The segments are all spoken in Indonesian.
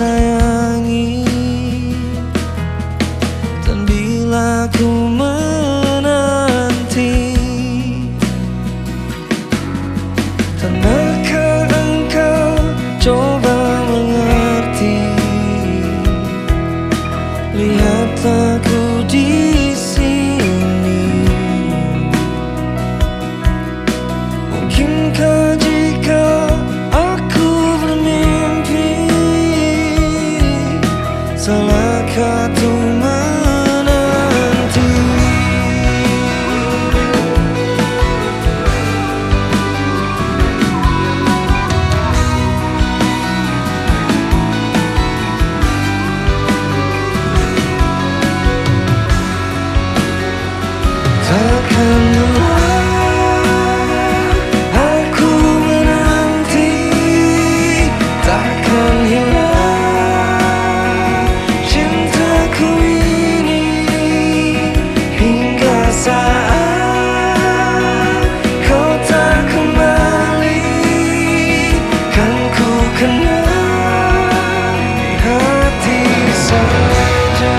sayangi. Dan bila ku menanti, tanahkah engkau coba mengerti? Lihatlah ku di sini. Mungkinkah jika aku bermimpi, salahkah tuh menanti? Takkanlah aku menanti, takkan hilang cintaku ini hingga saat kau tak kembali. Kan ku kenal di hati saja.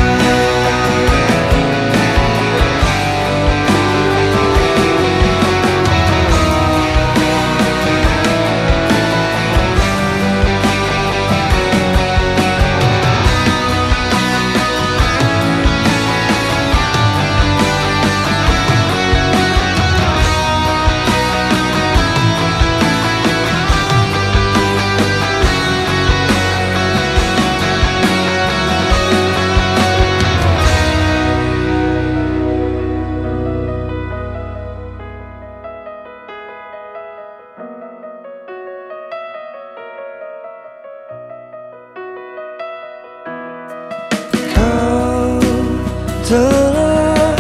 Telah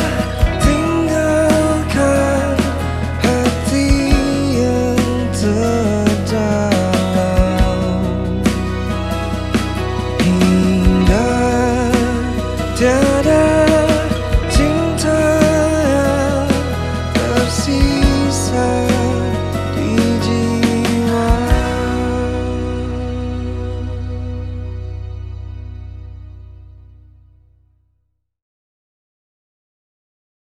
tinggalkan hati yang terdalam hingga